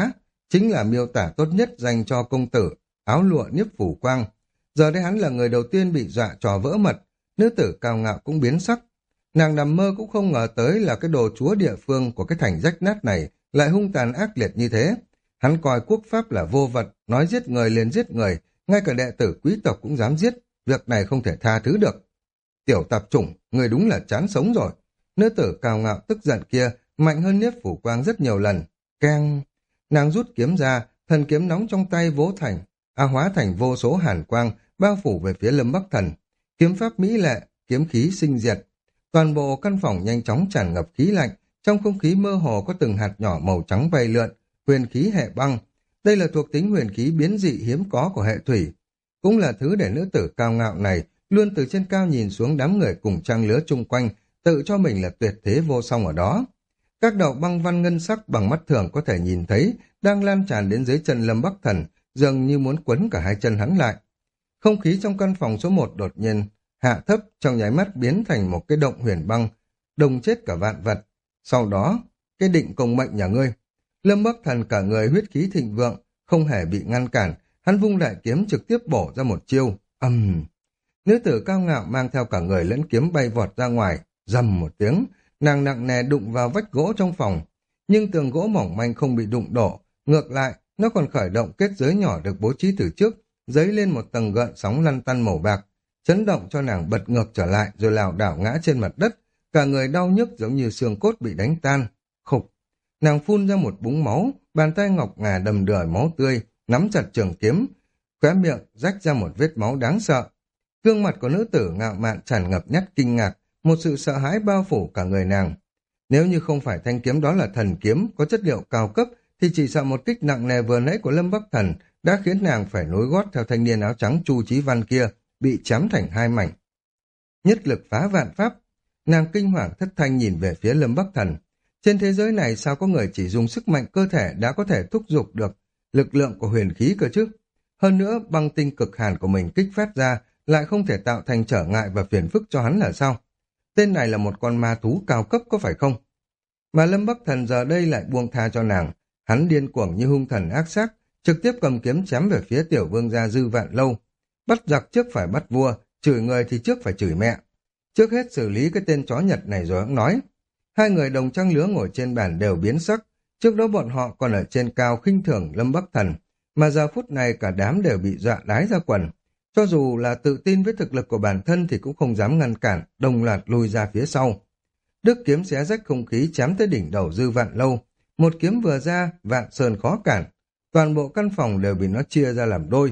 chính là miêu tả tốt nhất dành cho công tử áo lụa Nhiếp Phủ Quang. Giờ đây hắn là người đầu tiên bị dọa trò vỡ mật, nữ tử cao ngạo cũng biến sắc. Nàng nằm mơ cũng không ngờ tới là cái đồ chúa địa phương của cái thành rách nát này lại hung tàn ác liệt như thế. Hắn coi quốc pháp là vô vật, nói giết người liền giết người, ngay cả đệ tử quý tộc cũng dám giết, việc này không thể tha thứ được. Tiểu tạp chủng, người đúng là chán sống rồi. Nữ tử cao ngạo tức giận kia mạnh hơn Nhiếp Phủ Quang rất nhiều lần. Keng! Nàng rút kiếm ra, thần kiếm nóng trong tay vỗ thành, a hóa thành vô số hàn quang, bao phủ về phía Lâm Bắc Thần. Kiếm pháp mỹ lệ, kiếm khí sinh diệt. Toàn bộ căn phòng nhanh chóng tràn ngập khí lạnh, trong không khí mơ hồ có từng hạt nhỏ màu trắng bay lượn, huyền khí hệ băng. Đây là thuộc tính huyền khí biến dị hiếm có của hệ thủy. Cũng là thứ để nữ tử cao ngạo này luôn từ trên cao nhìn xuống đám người cùng trang lứa chung quanh, tự cho mình là tuyệt thế vô song ở đó. Các đạo băng văn ngân sắc bằng mắt thường có thể nhìn thấy đang lan tràn đến dưới chân Lâm Bắc Thần, dường như muốn quấn cả hai chân hắn lại. Không khí trong căn phòng số một đột nhiên hạ thấp, trong nháy mắt biến thành một cái động huyền băng, đồng chết cả vạn vật. Sau đó, cái định công mệnh nhà ngươi. Lâm Bắc Thần cả người huyết khí thịnh vượng, không hề bị ngăn cản, hắn vung đại kiếm trực tiếp bổ ra một chiêu. Ầm! Uhm. Nữ tử cao ngạo mang theo cả người lẫn kiếm bay vọt ra ngoài, rầm một tiếng, nàng nặng nề đụng vào vách gỗ trong phòng. Nhưng tường gỗ mỏng manh không bị đụng đổ, ngược lại, nó còn khởi động kết giới nhỏ được bố trí từ trước, dấy lên một tầng gợn sóng lăn tăn màu bạc, chấn động cho nàng bật ngược trở lại rồi lảo đảo ngã trên mặt đất, cả người đau nhức giống như xương cốt bị đánh tan. Khục! Nàng phun ra một búng máu, bàn tay ngọc ngà đầm đìa máu tươi, nắm chặt trường kiếm, khóe miệng rách ra một vết máu đáng sợ. Gương mặt của nữ tử ngạo mạn tràn ngập nét kinh ngạc, một sự sợ hãi bao phủ cả người nàng. Nếu như không phải thanh kiếm đó là thần kiếm có chất liệu cao cấp, thì chỉ sợ một kích nặng nề vừa nãy của Lâm Bắc Thần đã khiến nàng phải nối gót theo thanh niên áo trắng Chu Chí Văn kia, bị chém thành hai mảnh. Nhất lực phá vạn pháp, nàng kinh hoàng thất thanh nhìn về phía Lâm Bắc Thần. Trên thế giới này sao có người chỉ dùng sức mạnh cơ thể đã có thể thúc giục được lực lượng của huyền khí cơ chứ? Hơn nữa, băng tinh cực hàn của mình kích phát ra lại không thể tạo thành trở ngại và phiền phức cho hắn là sao? Tên này là một con ma thú cao cấp có phải không? Mà Lâm Bắc Thần giờ đây lại buông tha cho nàng, hắn điên cuồng như hung thần ác sát, trực tiếp cầm kiếm chém về phía tiểu vương gia Dư Vạn Lâu. Bắt giặc trước phải bắt vua, chửi người thì trước phải chửi mẹ. Trước hết xử lý cái tên chó Nhật này rồi hắn nói. Hai người đồng trang lứa ngồi trên bàn đều biến sắc, trước đó bọn họ còn ở trên cao khinh thường Lâm Bắc Thần, mà giờ phút này cả đám đều bị dọa đái ra quần. Cho dù là tự tin với thực lực của bản thân thì cũng không dám ngăn cản, đồng loạt lùi ra phía sau. Đức kiếm xé rách không khí chém tới đỉnh đầu Dư Vạn Lâu. Một kiếm vừa ra, Vạn Sơn khó cản. Toàn bộ căn phòng đều bị nó chia ra làm đôi.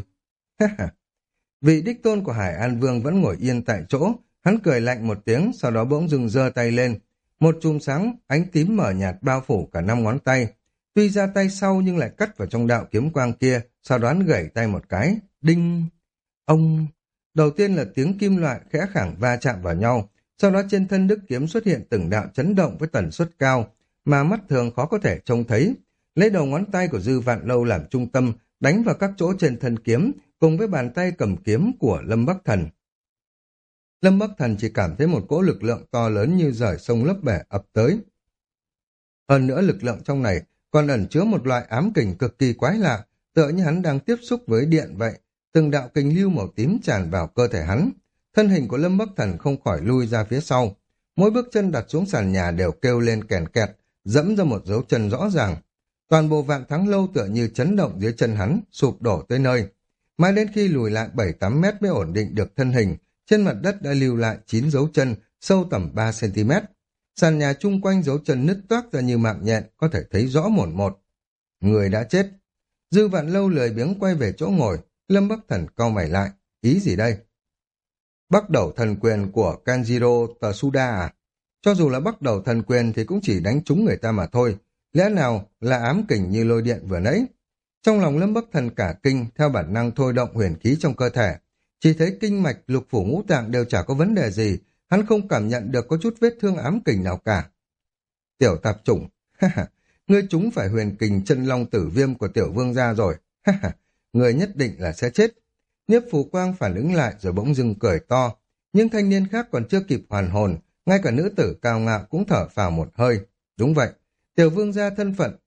Vị đích tôn của Hải An Vương vẫn ngồi yên tại chỗ, hắn cười lạnh một tiếng, sau đó bỗng dưng giơ tay lên. Một chùm sáng, ánh tím mở nhạt bao phủ cả năm ngón tay. Tuy ra tay sau nhưng lại cắt vào trong đạo kiếm quang kia, sau đó hắn gẩy tay một cái. Đinh! Ông! Đầu tiên là tiếng kim loại khẽ khẳng va chạm vào nhau, sau đó trên thân đức kiếm xuất hiện từng đạo chấn động với tần suất cao, mà mắt thường khó có thể trông thấy. Lấy đầu ngón tay của Dư Vạn Lâu làm trung tâm, đánh vào các chỗ trên thân kiếm, cùng với bàn tay cầm kiếm của Lâm Bắc Thần. Lâm Bắc Thần chỉ cảm thấy một cỗ lực lượng to lớn như rời sông lấp bể ập tới. Hơn nữa lực lượng trong này còn ẩn chứa một loại ám kình cực kỳ quái lạ, tựa như hắn đang tiếp xúc với điện vậy. Từng đạo kình lưu màu tím tràn vào cơ thể hắn. Thân hình của Lâm Bắc Thần không khỏi lui ra phía sau. Mỗi bước chân đặt xuống sàn nhà đều kêu lên kèn kẹt, dẫm ra một dấu chân rõ ràng. Toàn bộ Vạn Thắng Lâu tựa như chấn động dưới chân hắn, sụp đổ tới nơi. Mãi đến khi lùi lại bảy tám mét mới ổn định được thân hình, trên mặt đất đã lưu lại chín dấu chân, sâu tầm ba xăng-ti-mét. Sàn nhà chung quanh dấu chân nứt toác ra như mạng nhện, có thể thấy rõ mồn một. Người đã chết. Dư Vạn Lâu lười biếng quay về chỗ ngồi, Lâm Bắc Thần cau mày lại. Ý gì đây? Bắt đầu thần quyền của Kanjiro Tsuda à? Cho dù là bắt đầu thần quyền thì cũng chỉ đánh trúng người ta mà thôi. Lẽ nào là ám kình như lôi điện vừa nãy? Trong lòng Lâm Bắc Thần cả kinh, theo bản năng thôi động huyền khí trong cơ thể. Chỉ thấy kinh mạch, lục phủ ngũ tạng đều chả có vấn đề gì, hắn không cảm nhận được có chút vết thương ám kình nào cả. Tiểu tạp chủng, ngươi chúng phải huyền kình chân long tử viêm của tiểu vương gia rồi, ngươi nhất định là sẽ chết. Nhiếp Phù Quang phản ứng lại rồi bỗng dưng cười to, nhưng thanh niên khác còn chưa kịp hoàn hồn, ngay cả nữ tử cao ngạo cũng thở phào một hơi. Đúng vậy, tiểu vương gia thân phận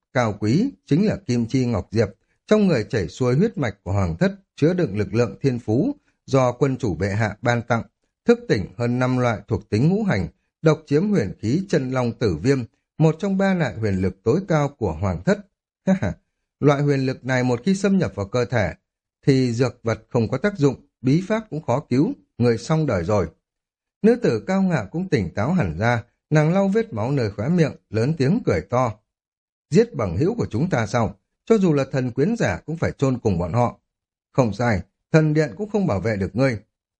cao quý, chính là Kim Chi Ngọc Diệp, trong người chảy xuôi huyết mạch của hoàng thất, chứa đựng lực lượng thiên phú, do quân chủ bệ hạ ban tặng, thức tỉnh hơn năm loại thuộc tính ngũ hành, độc chiếm huyền khí chân long tử viêm, một trong ba loại huyền lực tối cao của hoàng thất. Loại huyền lực này một khi xâm nhập vào cơ thể, thì dược vật không có tác dụng, bí pháp cũng khó cứu, người xong đời rồi. Nữ tử cao ngạo cũng tỉnh táo hẳn ra, nàng lau vết máu nơi khóe miệng, lớn tiếng cười to. Giết bằng hữu của chúng ta sao? Cho dù là thần quyến giả cũng phải chôn cùng bọn họ. Không sai, thần điện cũng không bảo vệ được ngươi.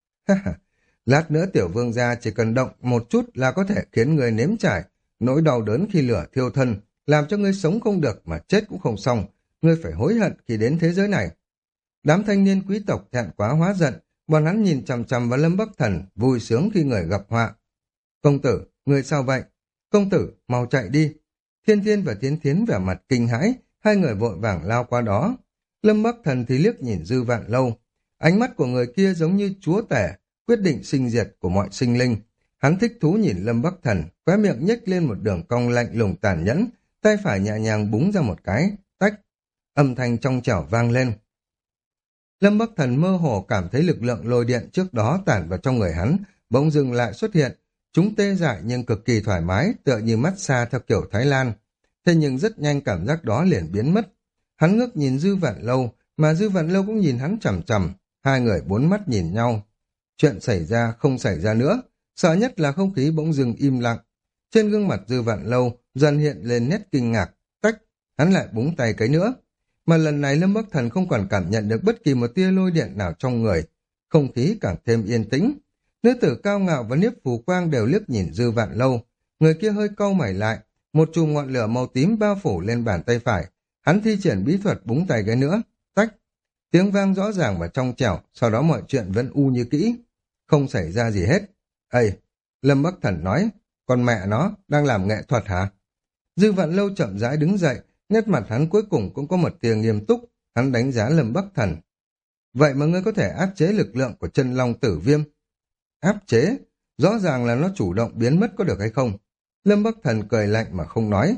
Lát nữa tiểu vương gia chỉ cần động một chút là có thể khiến ngươi nếm trải nỗi đau đớn khi lửa thiêu thân, làm cho ngươi sống không được mà chết cũng không xong. Ngươi phải hối hận khi đến thế giới này. Đám thanh niên quý tộc thẹn quá hóa giận, bọn hắn nhìn chằm chằm vào Lâm Bắc Thần, vui sướng khi người gặp họa. Công tử, người sao vậy? Công tử, mau chạy đi. Thiên Thiên và Thiến Thiến vẻ mặt kinh hãi, hai người vội vàng lao qua đó. Lâm Bắc Thần thì liếc nhìn Dư Vạn Lâu. Ánh mắt của người kia giống như chúa tể, quyết định sinh diệt của mọi sinh linh. Hắn thích thú nhìn Lâm Bắc Thần, khóe miệng nhếch lên một đường cong lạnh lùng tàn nhẫn, tay phải nhẹ nhàng búng ra một cái, tách. Âm thanh trong trẻo vang lên. Lâm Bắc Thần mơ hồ cảm thấy lực lượng lôi điện trước đó tản vào trong người hắn, bỗng dưng lại xuất hiện. Chúng tê dại nhưng cực kỳ thoải mái, tựa như massage theo kiểu Thái Lan. Thế nhưng rất nhanh cảm giác đó liền biến mất. Hắn ngước nhìn Dư Vạn Lâu, mà Dư Vạn Lâu cũng nhìn hắn chằm chằm. Hai người bốn mắt nhìn nhau. Chuyện xảy ra không xảy ra nữa. Sợ nhất là không khí bỗng dưng im lặng. Trên gương mặt Dư Vạn Lâu dần hiện lên nét kinh ngạc. Tách, hắn lại búng tay cái nữa. Mà lần này Lâm Bắc Thần không còn cảm nhận được bất kỳ một tia lôi điện nào trong người. Không khí càng thêm yên tĩnh. Nữ tử cao ngạo và Niếp Phù Quang đều liếc nhìn Dư Vạn Lâu. Người kia hơi cau mày lại. Một chùm ngọn lửa màu tím bao phủ lên bàn tay phải. Hắn thi triển bí thuật búng tay cái nữa. Tách. Tiếng vang rõ ràng và trong trẻo. Sau đó mọi chuyện vẫn u như kỹ. Không xảy ra gì hết. Ây! Lâm Bắc Thần nói. Con mẹ nó, đang làm nghệ thuật hả? Dư Vạn Lâu chậm rãi đứng dậy. Nét mặt hắn cuối cùng cũng có một tia nghiêm túc. Hắn đánh giá Lâm Bắc Thần. Vậy mà ngươi có thể áp chế lực lượng của chân long tử viêm? Áp chế? Rõ ràng là nó chủ động biến mất có được hay không? Lâm Bắc Thần cười lạnh mà không nói.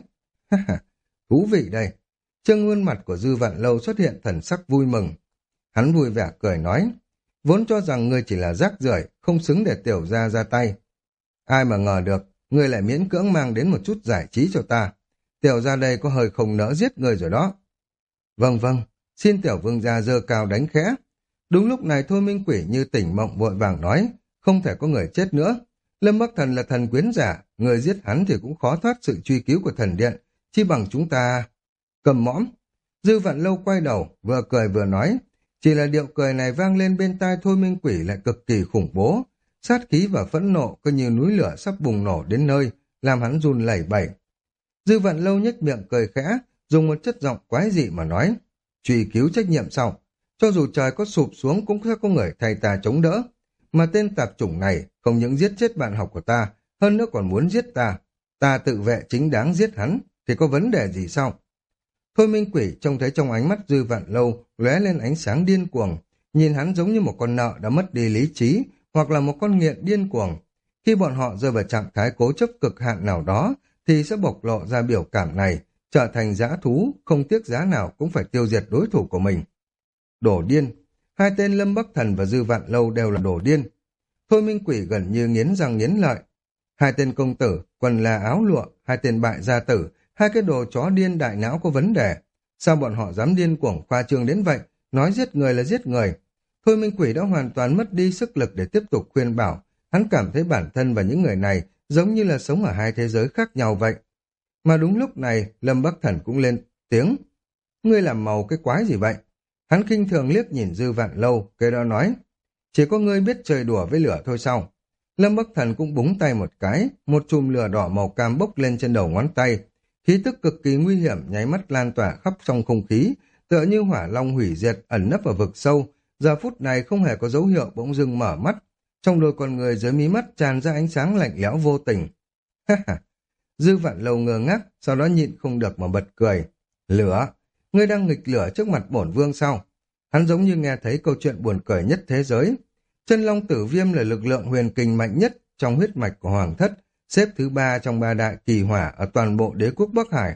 Thú vị đây. Trên khuôn mặt của Dư Vạn Lâu xuất hiện thần sắc vui mừng. Hắn vui vẻ cười nói. Vốn cho rằng ngươi chỉ là rác rưởi, không xứng để tiểu gia ra tay. Ai mà ngờ được, ngươi lại miễn cưỡng mang đến một chút giải trí cho ta. Tiểu gia đây có hơi không nỡ giết ngươi rồi đó. Vâng vâng, xin tiểu vương gia giơ cao đánh khẽ. Đúng lúc này Thôi Minh Quỷ như tỉnh mộng vội vàng nói, không thể có người chết nữa. Lâm Bắc Thần là thần quyến giả, người giết hắn thì cũng khó thoát sự truy cứu của thần điện, chi bằng chúng ta... Cầm mõm. Dư Vạn Lâu quay đầu, vừa cười vừa nói, chỉ là điệu cười này vang lên bên tai Thôi Minh Quỷ lại cực kỳ khủng bố. Sát khí và phẫn nộ cứ như núi lửa sắp bùng nổ đến nơi, làm hắn run lẩy bẩy. Dư Vạn Lâu nhếch miệng cười khẽ, dùng một chất giọng quái dị mà nói, truy cứu trách nhiệm sau. Cho dù trời có sụp xuống cũng sẽ có người thay ta chống đỡ. Mà tên tạp chủng này không những giết chết bạn học của ta, hơn nữa còn muốn giết ta. Ta tự vệ chính đáng giết hắn, thì có vấn đề gì sao? Thôi Minh Quỷ trông thấy trong ánh mắt Dư Vạn Lâu lóe lên ánh sáng điên cuồng, nhìn hắn giống như một con nợ đã mất đi lý trí, hoặc là một con nghiện điên cuồng. Khi bọn họ rơi vào trạng thái cố chấp cực hạn nào đó, thì sẽ bộc lộ ra biểu cảm này, trở thành dã thú, không tiếc giá nào cũng phải tiêu diệt đối thủ của mình. Đồ điên. Hai tên Lâm Bắc Thần và Dư Vạn Lâu đều là đồ điên. Thôi Minh Quỷ gần như nghiến răng nghiến lợi. Hai tên công tử, quần là áo lụa, hai tên bại gia tử, hai cái đồ chó điên đại não có vấn đề. Sao bọn họ dám điên cuồng khoa trương đến vậy, nói giết người là giết người. Thôi Minh Quỷ đã hoàn toàn mất đi sức lực để tiếp tục khuyên bảo. Hắn cảm thấy bản thân và những người này giống như là sống ở hai thế giới khác nhau vậy. Mà đúng lúc này, Lâm Bắc Thần cũng lên tiếng. Ngươi làm màu cái quái gì vậy? Hắn khinh thường liếc nhìn Dư Vạn Lâu, cái đó nói. Chỉ có ngươi biết chơi đùa với lửa thôi sao? Lâm Bắc Thần cũng búng tay một cái, một chùm lửa đỏ màu cam bốc lên trên đầu ngón tay. Khí tức cực kỳ nguy hiểm nháy mắt lan tỏa khắp trong không khí, tựa như hỏa long hủy diệt ẩn nấp ở vực sâu. Giờ phút này không hề có dấu hiệu bỗng dưng mở mắt. Trong đôi con người dưới mí mắt tràn ra ánh sáng lạnh lẽo vô tình. Ha ha! Dư Vạn Lâu ngơ ngác, sau đó nhịn không được mà bật cười. Lửa! Ngươi đang nghịch lửa trước mặt bổn vương sao? Hắn giống như nghe thấy câu chuyện buồn cười nhất thế giới. Chân long tử viêm là lực lượng huyền kình mạnh nhất trong huyết mạch của hoàng thất, xếp thứ ba trong ba đại kỳ hỏa ở toàn bộ đế quốc Bắc Hải.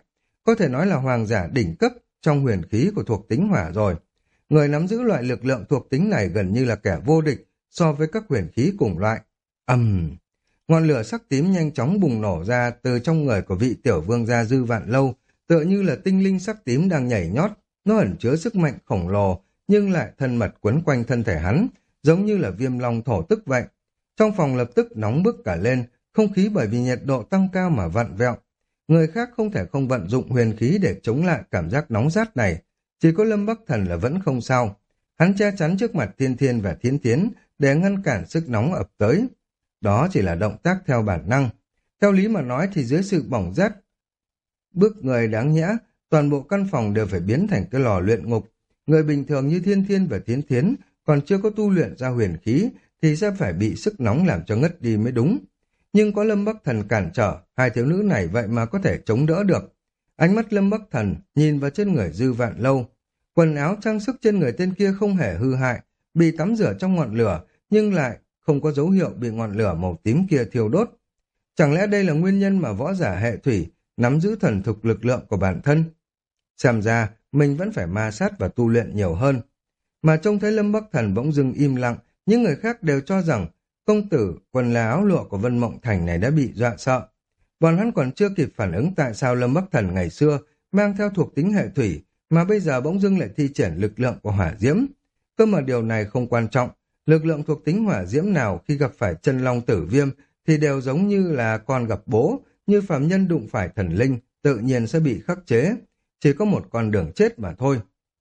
có thể nói là hoàng giả đỉnh cấp trong huyền khí của thuộc tính hỏa rồi. Người nắm giữ loại lực lượng thuộc tính này gần như là kẻ vô địch so với các huyền khí cùng loại. Ầm! Ngọn lửa sắc tím nhanh chóng bùng nổ ra từ trong người của vị tiểu vương gia Dư Vạn Lâu, tựa như là tinh linh sắc tím đang nhảy nhót. Nó ẩn chứa sức mạnh khổng lồ nhưng lại thân mật quấn quanh thân thể hắn, giống như là viêm long thổ tức vậy. Trong phòng lập tức nóng bức cả lên, không khí bởi vì nhiệt độ tăng cao mà vặn vẹo. Người khác không thể không vận dụng huyền khí để chống lại cảm giác nóng rát này, chỉ có Lâm Bắc Thần là vẫn không sao. Hắn che chắn trước mặt Thiên Thiên và Thiến Thiến để ngăn cản sức nóng ập tới. Đó chỉ là động tác theo bản năng. Theo lý mà nói thì dưới sự bỏng rát bước người đáng nhẽ, toàn bộ căn phòng đều phải biến thành cái lò luyện ngục. Người bình thường như Thiên Thiên và Thiến Thiến còn chưa có tu luyện ra huyền khí thì sẽ phải bị sức nóng làm cho ngất đi mới đúng. Nhưng có Lâm Bắc Thần cản trở, hai thiếu nữ này vậy mà có thể chống đỡ được. Ánh mắt Lâm Bắc Thần nhìn vào trên người Dư Vạn Lâu. Quần áo trang sức trên người tên kia không hề hư hại, bị tắm rửa trong ngọn lửa, nhưng lại không có dấu hiệu bị ngọn lửa màu tím kia thiêu đốt. Chẳng lẽ đây là nguyên nhân mà võ giả hệ thủy nắm giữ thần thục lực lượng của bản thân? Xem ra, mình vẫn phải ma sát và tu luyện nhiều hơn. Mà trông thấy Lâm Bắc Thần bỗng dưng im lặng, những người khác đều cho rằng công tử quần là áo lụa của Vân Mộng Thành này đã bị dọa sợ. Bọn hắn còn chưa kịp phản ứng tại sao Lâm Bắc Thần ngày xưa mang theo thuộc tính hệ thủy mà bây giờ bỗng dưng lại thi triển lực lượng của hỏa diễm. Cơ mà điều này không quan trọng, lực lượng thuộc tính hỏa diễm nào khi gặp phải chân long tử viêm thì đều giống như là con gặp bố, như phàm nhân đụng phải thần linh, tự nhiên sẽ bị khắc chế. Chỉ có một con đường chết mà thôi.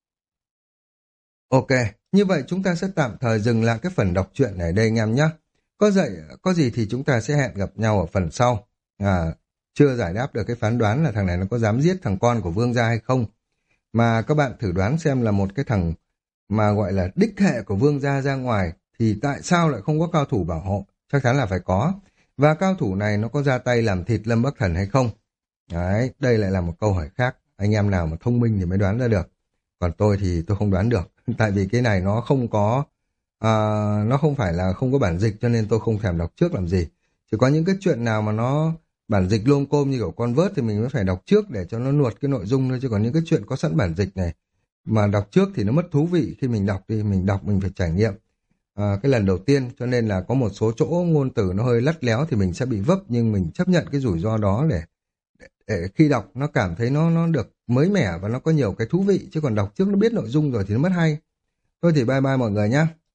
Ok, như vậy chúng ta sẽ tạm thời dừng lại cái phần đọc truyện này đây anh em nhé. Có dạy, có gì thì chúng ta sẽ hẹn gặp nhau ở phần sau. À, chưa giải đáp được cái phán đoán là thằng này nó có dám giết thằng con của vương gia hay không. Mà các bạn thử đoán xem là một cái thằng mà gọi là đích hệ của vương gia ra ngoài thì tại sao lại không có cao thủ bảo hộ? Chắc chắn là phải có. Và cao thủ này nó có ra tay làm thịt Lâm Bắc Thần hay không? Đấy, đây lại là một câu hỏi khác. Anh em nào mà thông minh thì mới đoán ra được. Còn tôi thì tôi không đoán được. Tại vì cái này nó không có, à, nó không phải là không có bản dịch cho nên tôi không thèm đọc trước làm gì. Chỉ có những cái chuyện nào mà nó bản dịch lôm côm như kiểu con vớt thì mình mới phải đọc trước để cho nó nuột cái nội dung thôi. Chứ còn những cái chuyện có sẵn bản dịch này mà đọc trước thì nó mất thú vị. Khi mình đọc thì mình đọc mình phải trải nghiệm à, cái lần đầu tiên, cho nên là có một số chỗ ngôn từ nó hơi lắt léo thì mình sẽ bị vấp, nhưng mình chấp nhận cái rủi ro đó để, để, để khi đọc nó cảm thấy nó nó được mới mẻ và nó có nhiều cái thú vị, chứ còn đọc trước nó biết nội dung rồi thì nó mất hay. Thôi thì bye bye mọi người nhá.